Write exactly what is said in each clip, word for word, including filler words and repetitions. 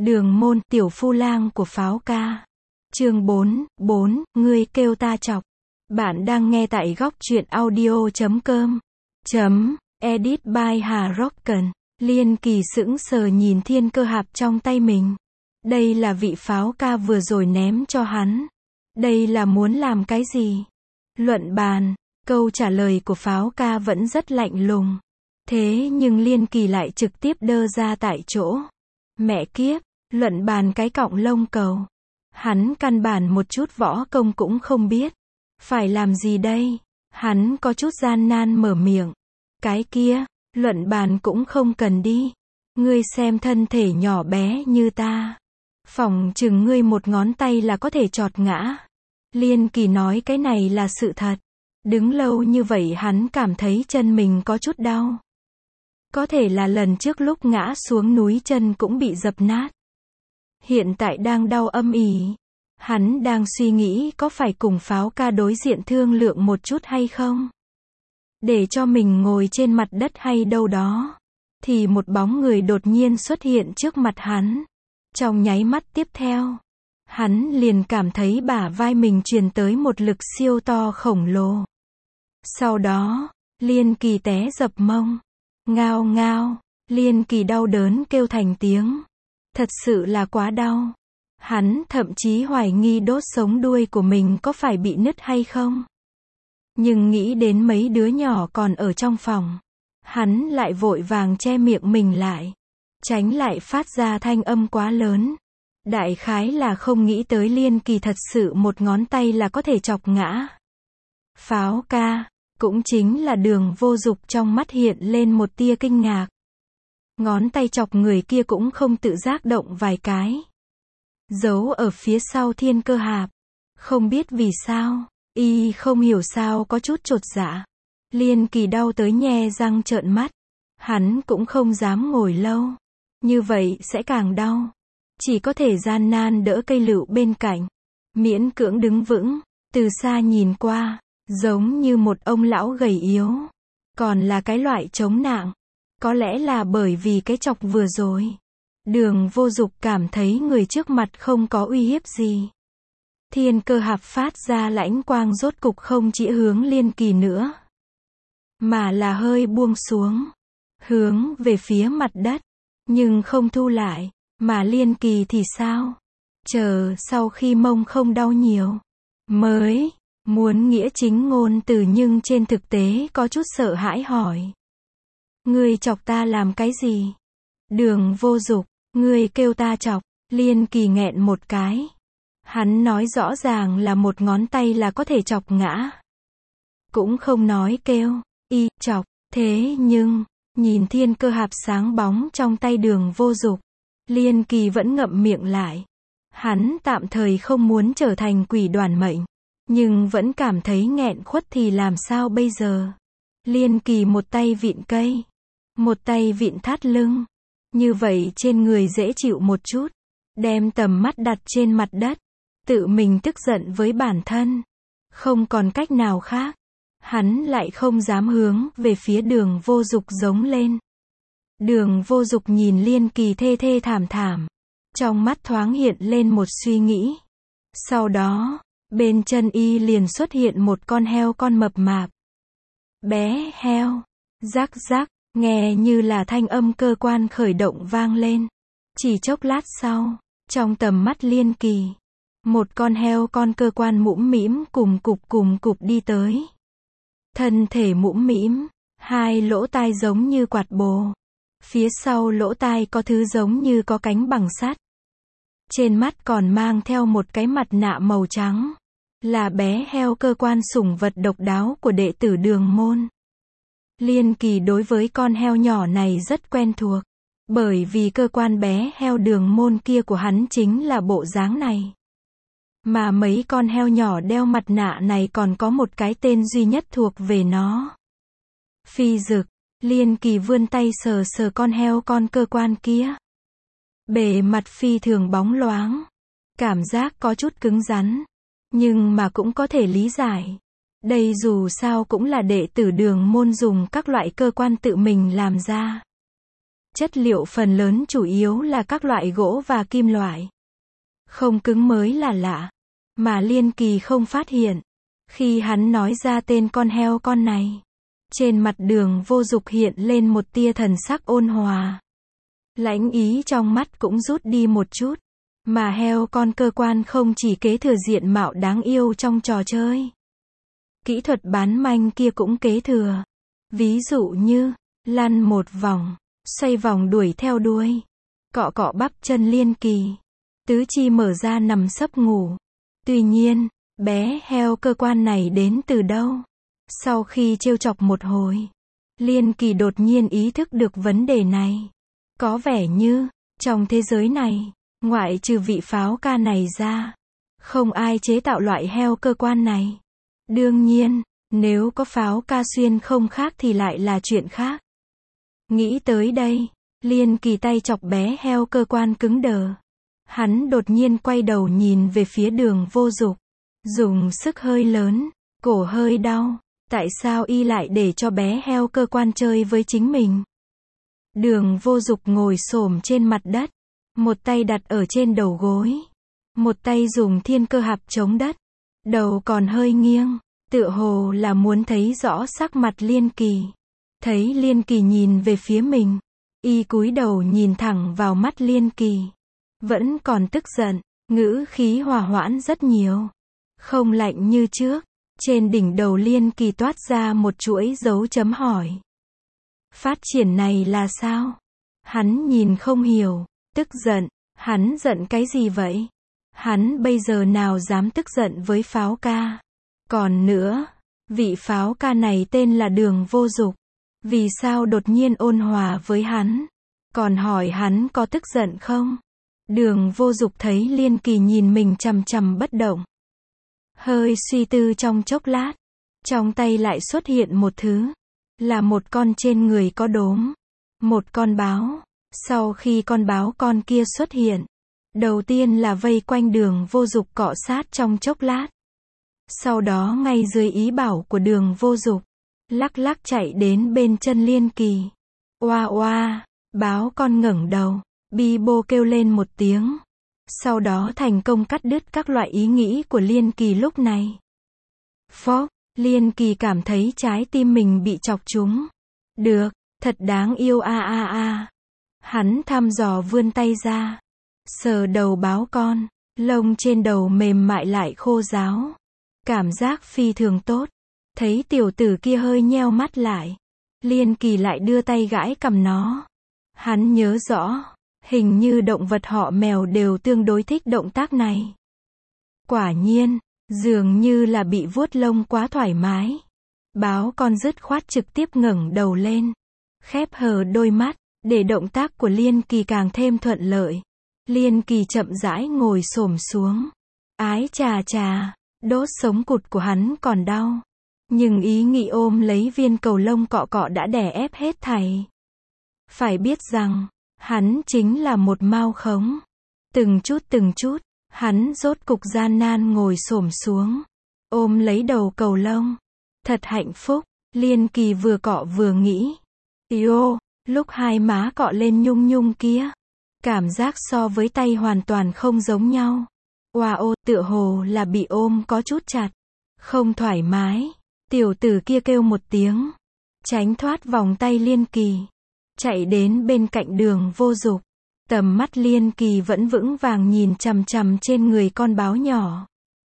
Đường môn, tiểu phu lang của Pháo ca. Chương bốn, bốn, ngươi kêu ta chọc. Bạn đang nghe tại góc truyện audio chấm com. Chấm, edit by Hà Rocken. Liên Kỳ sững sờ nhìn thiên cơ hạp trong tay mình. Đây là vị Pháo ca vừa rồi ném cho hắn. Đây là muốn làm cái gì? Luận bàn, câu trả lời của Pháo ca vẫn rất lạnh lùng. Thế nhưng Liên Kỳ lại trực tiếp đơ ra tại chỗ. Mẹ kiếp, luận bàn cái cọng lông cầu. Hắn căn bản một chút võ công cũng không biết. Phải làm gì đây? Hắn có chút gian nan mở miệng. Cái kia, luận bàn cũng không cần đi. Ngươi xem thân thể nhỏ bé như ta. Phỏng chừng ngươi một ngón tay là có thể chọt ngã. Liên Kỳ nói cái này là sự thật. Đứng lâu như vậy hắn cảm thấy chân mình có chút đau. Có thể là lần trước lúc ngã xuống núi chân cũng bị dập nát. Hiện tại đang đau âm ỉ. Hắn đang suy nghĩ có phải cùng Pháo ca đối diện thương lượng một chút hay không? Để cho mình ngồi trên mặt đất hay đâu đó. Thì một bóng người đột nhiên xuất hiện trước mặt hắn. Trong nháy mắt tiếp theo, hắn liền cảm thấy bả vai mình truyền tới một lực siêu to khổng lồ. Sau đó, Liên Kỳ té dập mông. Ngao ngao, Liên Kỳ đau đớn kêu thành tiếng. Thật sự là quá đau. Hắn thậm chí hoài nghi đốt sống đuôi của mình có phải bị nứt hay không. Nhưng nghĩ đến mấy đứa nhỏ còn ở trong phòng, hắn lại vội vàng che miệng mình lại, tránh lại phát ra thanh âm quá lớn. Đại khái là không nghĩ tới Liên Kỳ thật sự một ngón tay là có thể chọc ngã. Pháo ca, cũng chính là Đường Vô Dục trong mắt hiện lên một tia kinh ngạc. Ngón tay chọc người kia cũng không tự giác động vài cái. Giấu ở phía sau thiên cơ hạp. Không biết vì sao, y không hiểu sao có chút chột dạ. Liên Kỳ đau tới nhe răng trợn mắt. Hắn cũng không dám ngồi lâu. Như vậy sẽ càng đau. Chỉ có thể gian nan đỡ cây lựu bên cạnh. Miễn cưỡng đứng vững. Từ xa nhìn qua, giống như một ông lão gầy yếu. Còn là cái loại chống nạng. Có lẽ là bởi vì cái chọc vừa rồi. Đường Vô Dục cảm thấy người trước mặt không có uy hiếp gì. Thiên cơ hạp phát ra lãnh quang rốt cục không chỉ hướng Liên Kỳ nữa. Mà là hơi buông xuống. Hướng về phía mặt đất. Nhưng không thu lại. Mà Liên Kỳ thì sao? Chờ sau khi mông không đau nhiều. Mới, muốn nghĩa chính ngôn từ nhưng trên thực tế có chút sợ hãi hỏi. Ngươi chọc ta làm cái gì? Đường Vô Dục, ngươi kêu ta chọc. Liên Kỳ nghẹn một cái. Hắn nói rõ ràng là một ngón tay là có thể chọc ngã. Cũng không nói kêu, y, chọc. Thế nhưng, nhìn thiên cơ hạp sáng bóng trong tay Đường Vô Dục, Liên Kỳ vẫn ngậm miệng lại. Hắn tạm thời không muốn trở thành quỷ đoàn mệnh. Nhưng vẫn cảm thấy nghẹn khuất thì làm sao bây giờ? Liên Kỳ một tay vịn cây. Một tay vịn thắt lưng. Như vậy trên người dễ chịu một chút. Đem tầm mắt đặt trên mặt đất. Tự mình tức giận với bản thân. Không còn cách nào khác. Hắn lại không dám hướng về phía Đường Vô Dục giống lên. Đường Vô Dục nhìn Liên Kỳ thê thê thảm thảm. Trong mắt thoáng hiện lên một suy nghĩ. Sau đó, bên chân y liền xuất hiện một con heo con mập mạp. Bé heo. Rắc rắc, nghe như là thanh âm cơ quan khởi động vang lên. Chỉ chốc lát sau, trong tầm mắt Liên Kỳ, một con heo con cơ quan mũm mĩm cùng cục cùng cục đi tới. Thân thể mũm mĩm, hai lỗ tai giống như quạt bồ. Phía sau lỗ tai có thứ giống như có cánh bằng sắt. Trên mắt còn mang theo một cái mặt nạ màu trắng. Là bé heo cơ quan sủng vật độc đáo của đệ tử Đường môn. Liên Kỳ đối với con heo nhỏ này rất quen thuộc. Bởi vì cơ quan bé heo Đường môn kia của hắn chính là bộ dáng này. Mà mấy con heo nhỏ đeo mặt nạ này còn có một cái tên duy nhất thuộc về nó. Phi Dực. Liên Kỳ vươn tay sờ sờ con heo con cơ quan kia. Bề mặt phi thường bóng loáng. Cảm giác có chút cứng rắn. Nhưng mà cũng có thể lý giải. Đây dù sao cũng là đệ tử Đường môn dùng các loại cơ quan tự mình làm ra. Chất liệu phần lớn chủ yếu là các loại gỗ và kim loại. Không cứng mới là lạ. Mà Liên Kỳ không phát hiện. Khi hắn nói ra tên con heo con này, trên mặt Đường Vô Dục hiện lên một tia thần sắc ôn hòa. Lãnh ý trong mắt cũng rút đi một chút. Mà heo con cơ quan không chỉ kế thừa diện mạo đáng yêu trong trò chơi. Kỹ thuật bán manh kia cũng kế thừa. Ví dụ như, lăn một vòng, xoay vòng đuổi theo đuôi, cọ cọ bắp chân Liên Kỳ, tứ chi mở ra nằm sấp ngủ. Tuy nhiên, bé heo cơ quan này đến từ đâu? Sau khi trêu chọc một hồi, Liên Kỳ đột nhiên ý thức được vấn đề này. Có vẻ như, trong thế giới này, ngoại trừ vị pháo ca này ra, không ai chế tạo loại heo cơ quan này. Đương nhiên, nếu có pháo ca xuyên không khác thì lại là chuyện khác. Nghĩ tới đây, Liên Kỳ tay chọc bé heo cơ quan cứng đờ. Hắn đột nhiên quay đầu nhìn về phía Đường Vô Dục. Dùng sức hơi lớn, cổ hơi đau. Tại sao y lại để cho bé heo cơ quan chơi với chính mình? Đường Vô Dục ngồi xổm trên mặt đất. Một tay đặt ở trên đầu gối. Một tay dùng thiên cơ hạp chống đất. Đầu còn hơi nghiêng. Tựa hồ là muốn thấy rõ sắc mặt Liên Kỳ. Thấy Liên Kỳ nhìn về phía mình. Y cúi đầu nhìn thẳng vào mắt Liên Kỳ. Vẫn còn tức giận. Ngữ khí hòa hoãn rất nhiều. Không lạnh như trước. Trên đỉnh đầu Liên Kỳ toát ra một chuỗi dấu chấm hỏi. Phát triển này là sao? Hắn nhìn không hiểu. Tức giận. Hắn giận cái gì vậy? Hắn bây giờ nào dám tức giận với pháo ca? Còn nữa, vị pháo ca này tên là Đường Vô Dục. Vì sao đột nhiên ôn hòa với hắn? Còn hỏi hắn có tức giận không? Đường Vô Dục thấy Liên Kỳ nhìn mình chằm chằm bất động. Hơi suy tư trong chốc lát. Trong tay lại xuất hiện một thứ. Là một con trên người có đốm. Một con báo. Sau khi con báo con kia xuất hiện, đầu tiên là vây quanh Đường Vô Dục cọ sát trong chốc lát. Sau đó ngay dưới ý bảo của Đường Vô Dục, lắc lắc chạy đến bên chân Liên Kỳ. Oa oa, báo con ngẩng đầu, bi bô kêu lên một tiếng. Sau đó thành công cắt đứt các loại ý nghĩ của Liên Kỳ lúc này. Phốc, Liên Kỳ cảm thấy trái tim mình bị chọc trúng. Được, thật đáng yêu a a a. Hắn thăm dò vươn tay ra, sờ đầu báo con, lông trên đầu mềm mại lại khô ráo. Cảm giác phi thường tốt. Thấy tiểu tử kia hơi nheo mắt lại, Liên Kỳ lại đưa tay gãi cằm nó. Hắn nhớ rõ, hình như động vật họ mèo đều tương đối thích động tác này. Quả nhiên, dường như là bị vuốt lông quá thoải mái. Báo con dứt khoát trực tiếp ngẩng đầu lên, khép hờ đôi mắt, để động tác của Liên Kỳ càng thêm thuận lợi. Liên Kỳ chậm rãi ngồi xổm xuống. Ái chà chà, đốt sống cụt của hắn còn đau. Nhưng ý nghĩ ôm lấy viên cầu lông cọ cọ đã đè ép hết thảy. Phải biết rằng, hắn chính là một mao khống. Từng chút từng chút, hắn rốt cục gian nan ngồi xổm xuống, ôm lấy đầu cầu lông. Thật hạnh phúc, Liên Kỳ vừa cọ vừa nghĩ. Yêu, lúc hai má cọ lên nhung nhung kia, cảm giác so với tay hoàn toàn không giống nhau. Wow, tựa hồ là bị ôm có chút chặt, không thoải mái. Tiểu tử kia kêu một tiếng, tránh thoát vòng tay Liên Kỳ, chạy đến bên cạnh Đường Vô Dục. Tầm mắt Liên Kỳ vẫn vững vàng nhìn chằm chằm trên người con báo nhỏ.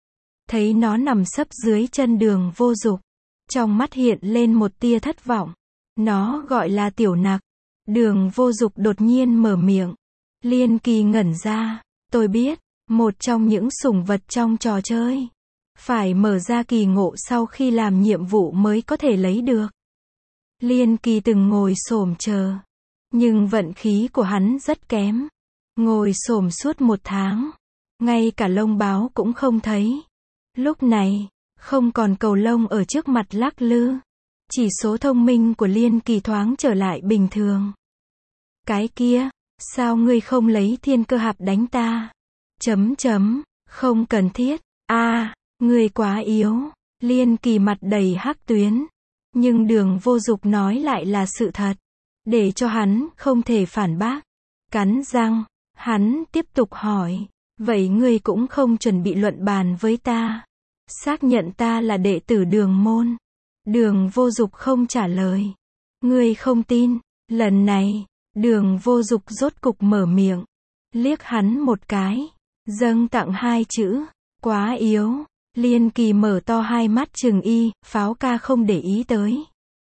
Thấy nó nằm sấp dưới chân Đường Vô Dục, trong mắt hiện lên một tia thất vọng. Nó gọi là Tiểu Nặc. Đường Vô Dục đột nhiên mở miệng. Liên Kỳ ngẩn ra. Tôi biết, một trong những sủng vật trong trò chơi, phải mở ra kỳ ngộ sau khi làm nhiệm vụ mới có thể lấy được. Liên Kỳ từng ngồi xổm chờ, nhưng vận khí của hắn rất kém. Ngồi xổm suốt một tháng, ngay cả lông báo cũng không thấy. Lúc này, không còn cầu lông ở trước mặt lắc lư. Chỉ số thông minh của Liên Kỳ thoáng trở lại bình thường. Cái kia, sao ngươi không lấy thiên cơ hạp đánh ta? Chấm chấm, không cần thiết. A, à, ngươi quá yếu. Liên Kỳ mặt đầy hắc tuyến. Nhưng Đường Vô Dục nói lại là sự thật. để cho hắn không thể phản bác. Cắn răng, hắn tiếp tục hỏi, vậy ngươi cũng không chuẩn bị luận bàn với ta, xác nhận ta là đệ tử Đường môn? Đường Vô Dục không trả lời. Ngươi không tin? Lần này, Đường Vô Dục rốt cục mở miệng, liếc hắn một cái, dâng tặng hai chữ, quá yếu. Liên Kỳ mở to hai mắt trừng y, Pháo ca không để ý tới.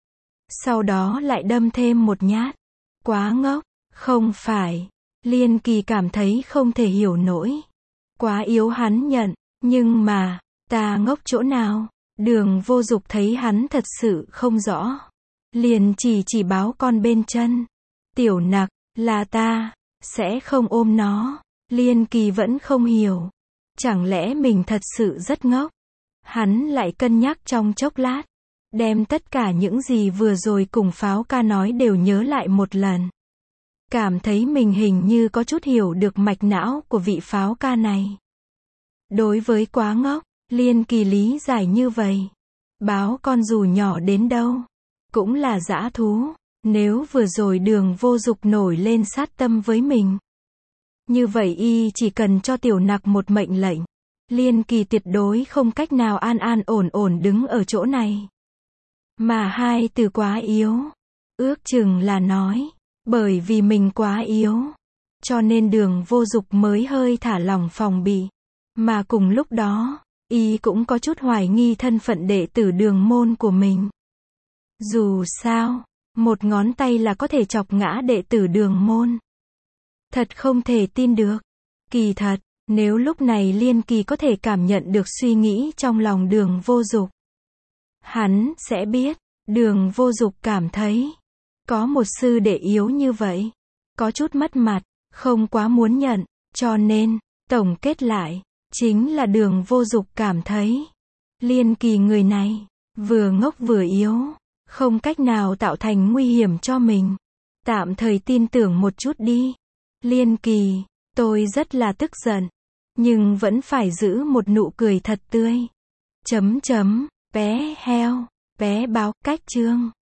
Sau đó lại đâm thêm một nhát. Quá ngốc. Không phải. Liên Kỳ cảm thấy không thể hiểu nổi. Quá yếu hắn nhận, nhưng mà, ta ngốc chỗ nào? Đường Vô Dục thấy hắn thật sự không rõ, liền chỉ chỉ báo con bên chân. Tiểu Nặc, là ta, sẽ không ôm nó. Liên Kỳ vẫn không hiểu. Chẳng lẽ mình thật sự rất ngốc? Hắn lại cân nhắc trong chốc lát, đem tất cả những gì vừa rồi cùng Pháo ca nói đều nhớ lại một lần. Cảm thấy mình hình như có chút hiểu được mạch não của vị Pháo ca này. Đối với quá ngốc, Liên Kỳ lý giải như vậy. Báo con dù nhỏ đến đâu, cũng là dã thú. Nếu vừa rồi Đường Vô Dục nổi lên sát tâm với mình, như vậy y chỉ cần cho Tiểu Nặc một mệnh lệnh, Liên Kỳ tuyệt đối không cách nào an an ổn ổn đứng ở chỗ này. Mà hai từ quá yếu, ước chừng là nói, bởi vì mình quá yếu, cho nên Đường Vô Dục mới hơi thả lỏng phòng bị. Mà cùng lúc đó, y cũng có chút hoài nghi thân phận đệ tử Đường môn của mình. Dù sao, một ngón tay là có thể chọc ngã đệ tử Đường môn. Thật không thể tin được. Kỳ thật, nếu lúc này Liên Kỳ có thể cảm nhận được suy nghĩ trong lòng Đường Vô Dục, hắn sẽ biết, Đường Vô Dục cảm thấy, có một sư đệ yếu như vậy, có chút mất mặt, không quá muốn nhận, cho nên, tổng kết lại, chính là Đường Vô Dục cảm thấy, Liên Kỳ người này, vừa ngốc vừa yếu, không cách nào tạo thành nguy hiểm cho mình. Tạm thời tin tưởng một chút đi. Liên Kỳ, tôi rất là tức giận, nhưng vẫn phải giữ một nụ cười thật tươi. Chấm chấm, bé heo, bé báo, cách chương.